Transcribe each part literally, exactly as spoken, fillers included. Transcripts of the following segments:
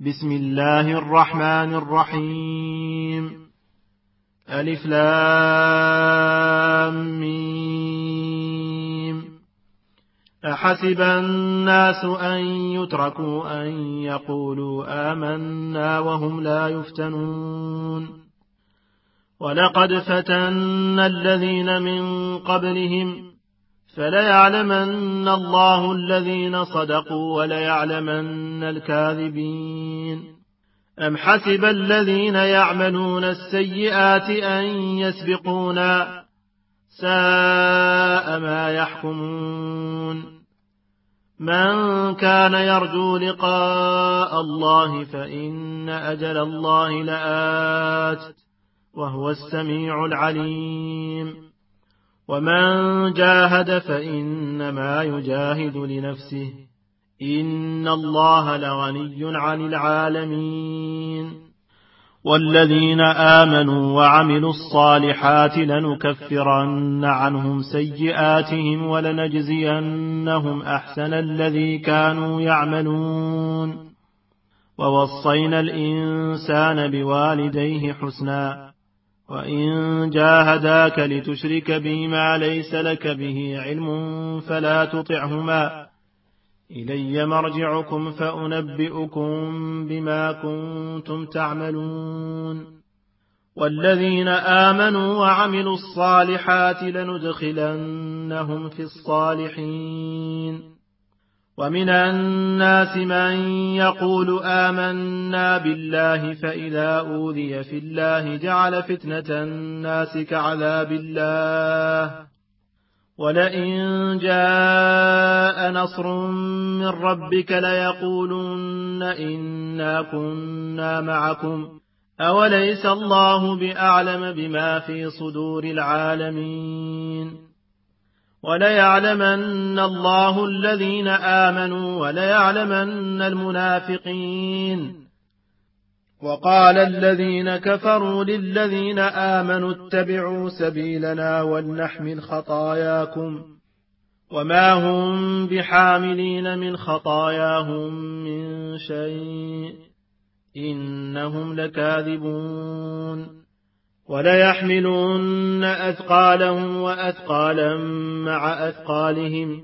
بسم الله الرحمن الرحيم. ألف لام ميم. أحسب الناس أن يتركوا أن يقولوا آمنا وهم لا يفتنون. ولقد فتنا الذين من قبلهم فليعلمن الله الذين صدقوا وليعلمن الكاذبين. أم حسب الذين يعملون السيئات أن يسبقونا ساء ما يحكمون. من كان يرجو لقاء الله فإن أجل الله لآت وهو السميع العليم. ومن جاهد فإنما يجاهد لنفسه إن الله لغني عن العالمين. والذين آمنوا وعملوا الصالحات لنكفرن عنهم سيئاتهم ولنجزينهم أحسن الذي كانوا يعملون. ووصينا الإنسان بوالديه حسنا وإن جاهداك لتشرك بي ما ليس لك به علم فلا تطعهما إلي مرجعكم فأنبئكم بما كنتم تعملون. والذين آمنوا وعملوا الصالحات لندخلنهم في الصالحين. ومن الناس من يقول آمنا بالله فإذا أوذي في الله جعل فتنة الناس كعذاب الله. ولئن جاء نصر من ربك ليقولن إنا كنا معكم أوليس الله بأعلم بما في صدور العالمين. وليعلمن الله الذين آمنوا وليعلمن المنافقين. وقال الذين كفروا للذين آمنوا اتبعوا سبيلنا ولنحمل خطاياكم وما هم بحاملين من خطاياهم من شيء إنهم لكاذبون. وليحملن أثقالهم وأثقالا مع أثقالهم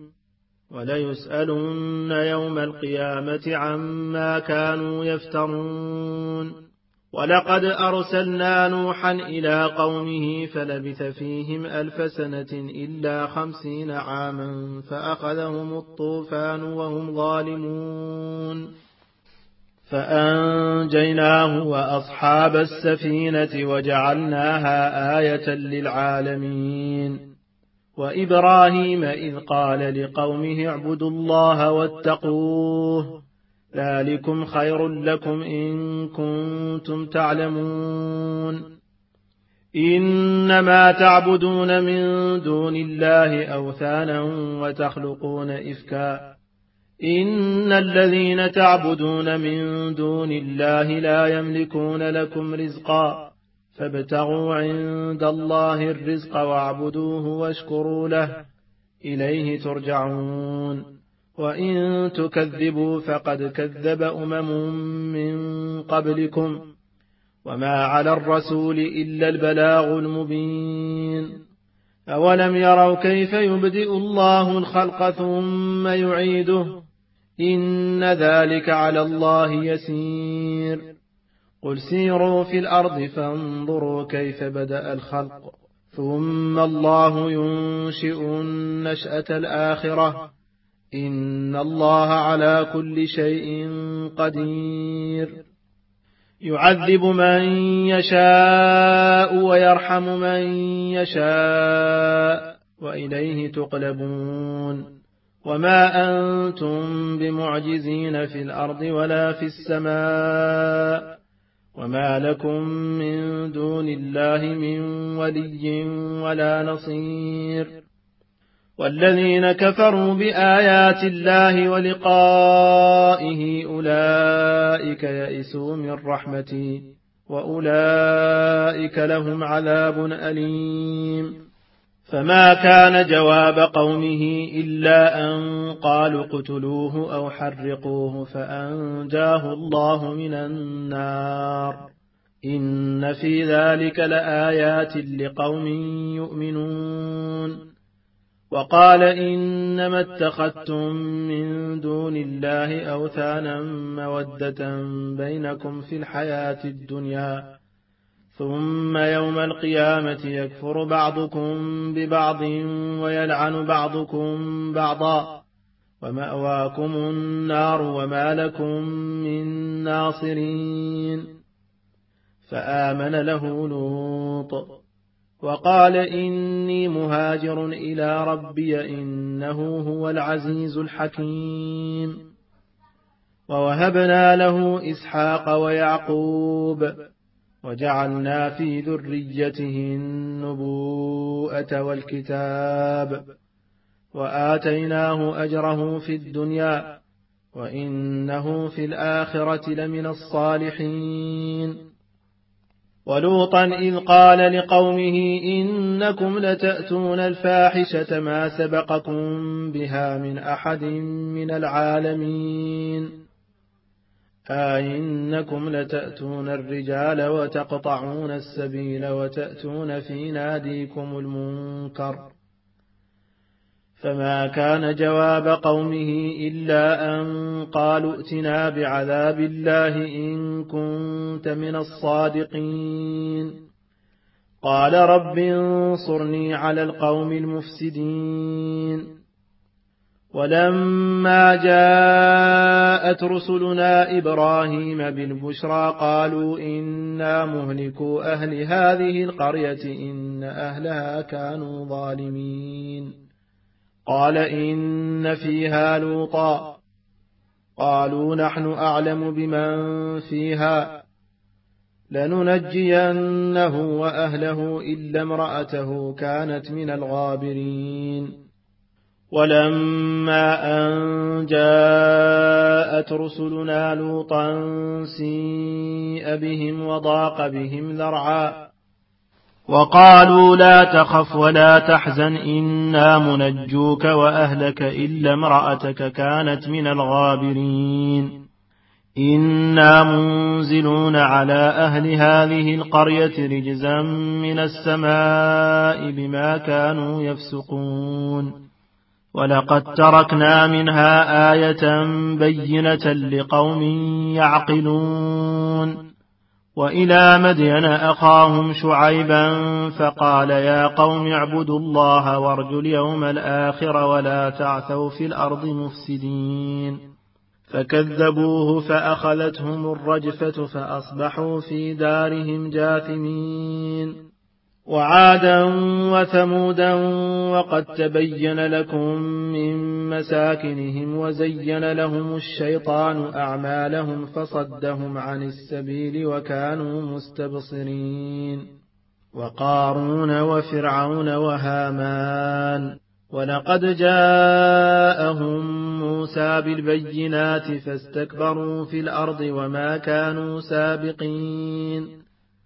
وليسألن يوم القيامة عما كانوا يفترون. ولقد أرسلنا نوحا إلى قومه فلبث فيهم ألف سنة إلا خمسين عاما فأخذهم الطوفان وهم ظالمون فأنجيناه وأصحاب السفينة وجعلناها آية للعالمين. وإبراهيم إذ قال لقومه اعبدوا الله واتقوه ذلكم خير لكم إن كنتم تعلمون. إنما تعبدون من دون الله أوثانا وتخلقون إفكا إن الذين تعبدون من دون الله لا يملكون لكم رزقا فابتغوا عند الله الرزق واعبدوه واشكروا له إليه ترجعون. وإن تكذبوا فقد كذب أمم من قبلكم وما على الرسول إلا البلاغ المبين. أولم يروا كيف يبدئ الله الخلق ثم يعيده إن ذلك على الله يسير. قل سيروا في الأرض فانظروا كيف بدأ الخلق ثم الله ينشئ النشأة الآخرة إن الله على كل شيء قدير. يعذب من يشاء ويرحم من يشاء وإليه تقلبون. وما أنتم بمعجزين في الأرض ولا في السماء وما لكم من دون الله من ولي ولا نصير. والذين كفروا بآيات الله ولقائه أولئك يئسوا من رحمتي وأولئك لهم عذاب أليم. فما كان جواب قومه إلا أن قالوا اقتلوه أو حرقوه فأنجاه الله من النار إن في ذلك لآيات لقوم يؤمنون وقال إنما اتخذتم من دون الله أوثانا مودة بينكم في الحياة الدنيا ثم يوم القيامة يكفر بعضكم ببعض ويلعن بعضكم بعضا ومأواكم النار وما لكم من ناصرين فآمن له لوط وقال إني مهاجر إلى ربي إنه هو العزيز الحكيم ووهبنا له إسحاق ويعقوب وجعلنا في ذريته النبوءة والكتاب وآتيناه أجره في الدنيا وإنه في الآخرة لمن الصالحين ولوطا إذ قال لقومه إنكم لتأتون الفاحشة ما سبقكم بها من أحد من العالمين أئنكم لتأتون الرجال وتقطعون السبيل وتأتون في ناديكم المنكر فما كان جواب قومه إلا أن قالوا ائتنا بعذاب الله إن كنت من الصادقين قال رب انصرني على القوم المفسدين ولما جاءت رسلنا إبراهيم بالبشرى قالوا إنا مهلكو أهل هذه القرية إن أهلها كانوا ظالمين قال إن فيها لوطا قالوا نحن أعلم بمن فيها لننجينه وأهله إلا امرأته كانت من الغابرين ولما أن جاءت رسلنا لوطا سيء بهم وضاق بهم ذرعا وقالوا لا تخف ولا تحزن إنا منجوك وأهلك إلا امرأتك كانت من الغابرين إنا منزلون على أهل هذه القرية رجزا من السماء بما كانوا يفسقون ولقد تركنا منها آية بينة لقوم يعقلون وإلى مدين أخاهم شعيبا فقال يا قوم اعبدوا الله وارجوا اليوم الآخر ولا تعثوا في الأرض مفسدين فكذبوه فأخذتهم الرجفة فأصبحوا في دارهم جاثمين وعادا وثمودا وقد تبين لكم من مساكنهم وزين لهم الشيطان أعمالهم فصدهم عن السبيل وكانوا مستبصرين وقارون وفرعون وهامان ولقد جاءهم موسى بالبينات فاستكبروا في الأرض وما كانوا سابقين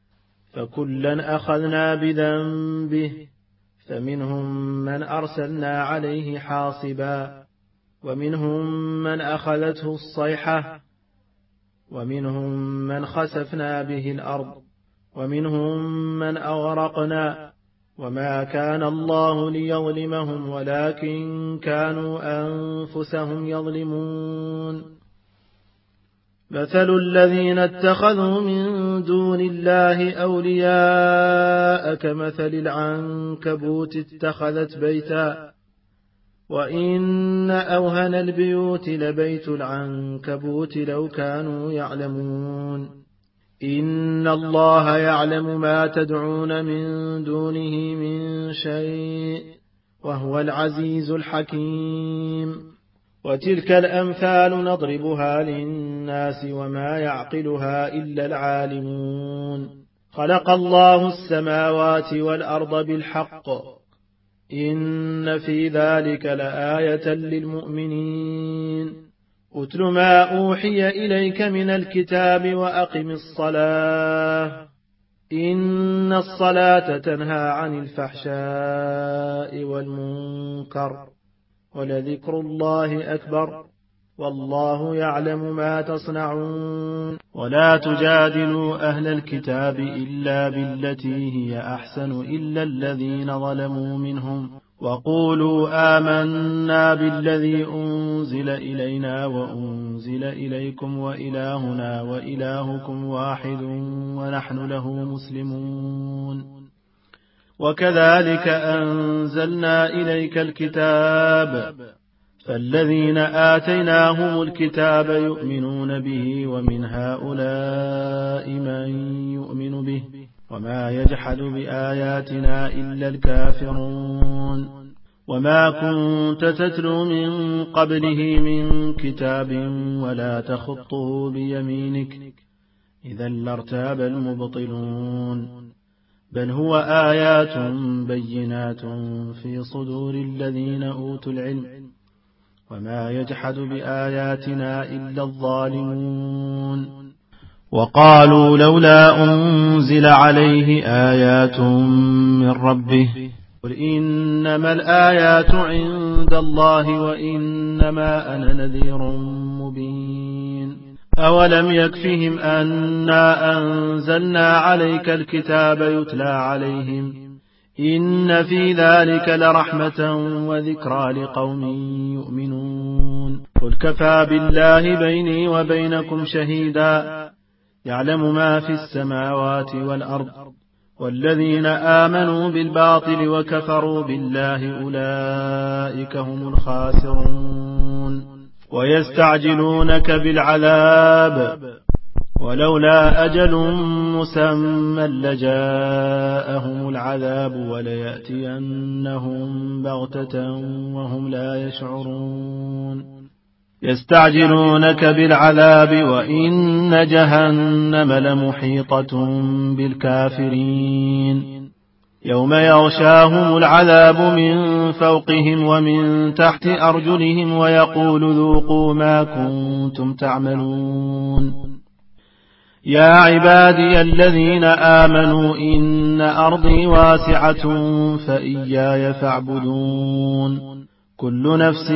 فكلا أخذنا بذنبه فمنهم من أرسلنا عليه حاصبا ومنهم من أخذته الصيحة ومنهم من خسفنا به الأرض ومنهم من أغرقنا وما كان الله ليظلمهم ولكن كانوا أنفسهم يظلمون مثل الذين اتخذوا من دون الله أولياء كمثل العنكبوت اتخذت بيتا وإن أوهن البيوت لبيت العنكبوت لو كانوا يعلمون إن الله يعلم ما تدعون من دونه من شيء وهو العزيز الحكيم وتلك الأمثال نضربها للناس وما يعقلها إلا العالمون خلق الله السماوات والأرض بالحق إن في ذلك لآية للمؤمنين أتل ما أوحي إليك من الكتاب وأقم الصلاة إن الصلاة تنهى عن الفحشاء والمنكر ولذكر الله أكبر والله يعلم ما تصنعون ولا تجادلوا أهل الكتاب إلا بالتي هي أحسن إلا الذين ظلموا منهم وقولوا آمنا بالذي أنزل إلينا وأنزل إليكم وإلهنا وإلهكم واحد ونحن له مسلمون وكذلك أنزلنا إليك الكتاب فالذين آتيناهم الكتاب يؤمنون به ومن هؤلاء من يؤمن به وما يجحد بآياتنا إلا الكافرون وما كنت تتلو من قبله من كتاب ولا تخطه بيمينك إذا لارتاب المبطلون بل هو آيات بينات في صدور الذين أوتوا العلم وما يجحد بآياتنا إلا الظالمون وقالوا لولا أنزل عليه آيات من ربه قل إنما الآيات عند الله وإنما أنا نذير مبين أولم يكفهم أنا أنزلنا عليك الكتاب يتلى عليهم إن في ذلك لرحمة وذكرى لقوم يؤمنون قل كفى بالله بيني وبينكم شهيدا يعلم ما في السماوات والأرض والذين آمنوا بالباطل وكفروا بالله أولئك هم الخاسرون ويستعجلونك بالعذاب ولولا أجل مسمى لجاءهم العذاب وليأتينهم بغتة وهم لا يشعرون يستعجلونك بالعذاب وإن جهنم لمحيطة بالكافرين يوم يغشاهم العذاب من فوقهم ومن تحت أرجلهم ويقول ذوقوا ما كنتم تعملون يا عبادي الذين آمنوا إن أرضي واسعة فإياي فاعبدون كل نفس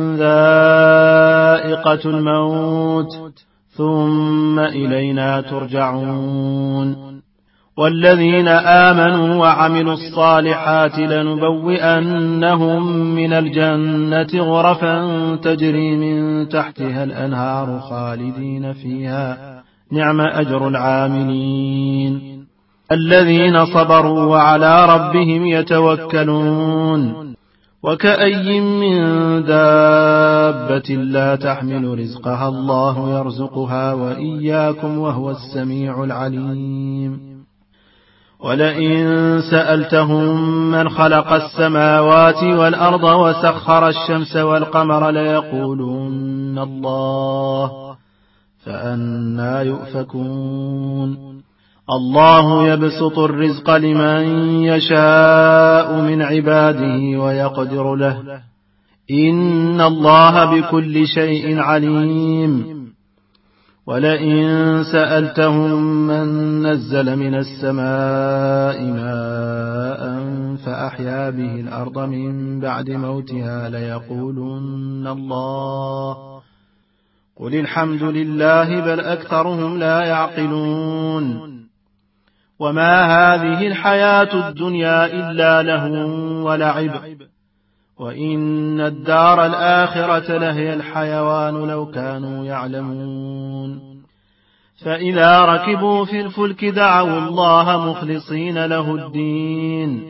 ذائقة الموت ثم إلينا ترجعون والذين آمنوا وعملوا الصالحات لنبوئنهم من الجنة غرفا تجري من تحتها الأنهار خالدين فيها نعم أجر العاملين الذين صبروا وعلى ربهم يتوكلون وكأي من دابة لا تحمل رزقها الله يرزقها وإياكم وهو السميع العليم ولئن سألتهم من خلق السماوات والأرض وسخر الشمس والقمر ليقولون الله فأنى يؤفكون الله يبسط الرزق لمن يشاء من عباده ويقدر له إن الله بكل شيء عليم ولئن سألتهم من نزل من السماء ماء فأحيا به الأرض من بعد موتها ليقولن الله قل الحمد لله بل أكثرهم لا يعقلون وما هذه الحياة الدنيا إلا لهو ولعب وإن الدار الآخرة لهي الحيوان لو كانوا يعلمون فإذا ركبوا في الفلك دعوا الله مخلصين له الدين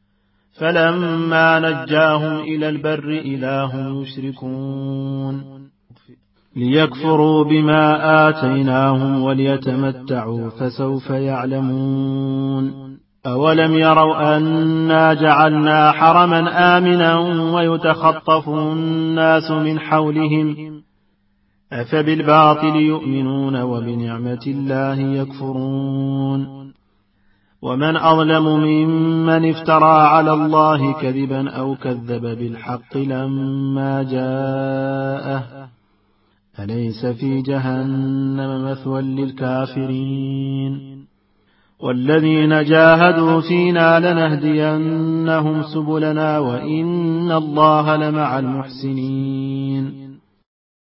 فلما نجاهم إلى البر إذا هم يشركون ليكفروا بما آتيناهم وليتمتعوا فسوف يعلمون أولم يروا أنا جعلنا حرما آمنا ويتخطف الناس من حولهم أفبالباطل يؤمنون وبنعمة الله يكفرون ومن أظلم ممن افترى على الله كذبا أو كذب بالحق لما جاءه أليس في جهنم مثوى للكافرين والذين جاهدوا فينا لنهدينهم سبلنا وإن الله لمع المحسنين.